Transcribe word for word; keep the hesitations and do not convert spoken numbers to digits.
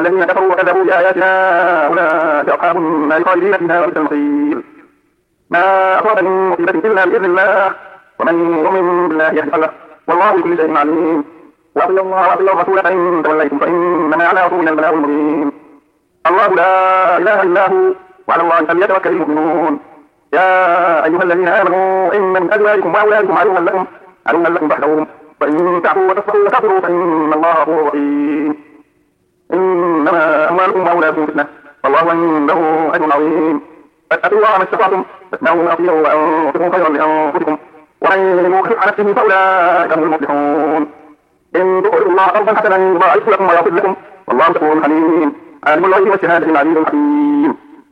والذين كفروا وكذبوا بآياتنا أولئك أصحاب النار خالدين فيها وبئس المصير. ما أصاب من مصيبة إلا بإذن الله ومن يؤمن بالله يهد قلبه والله بكل شيء عليم. وأطيعوا الله وأطيعوا الرسول فإن توليتم فإنما على رسولنا البلاغ المبين. الله لا إله إلا هو وعلى الله فليتوكل المؤمنون. يا أيها الذين آمنوا إن من أزواجكم وأولادكم عدوا لكم عدوا لكم فاحذروهم وإن تعفوا وتصفحوا وتغفروا فإن الله غفور رحيم. إنما أموالكم وأولادكم فتنة والله عنده أجر عظيم. فاتقوا الله ما استطعتم فاسمعوا وأطيعوا وأنفقوا خيرا لأنفسكم ومن يوق شح نفسه فأولئك هم المفلحون. إن تقرضوا الله قرضا حسنا يضاعفه لكم ويغفر لكم والله شكور حليم. عالم الغيب والشهادة العليم الحكيم.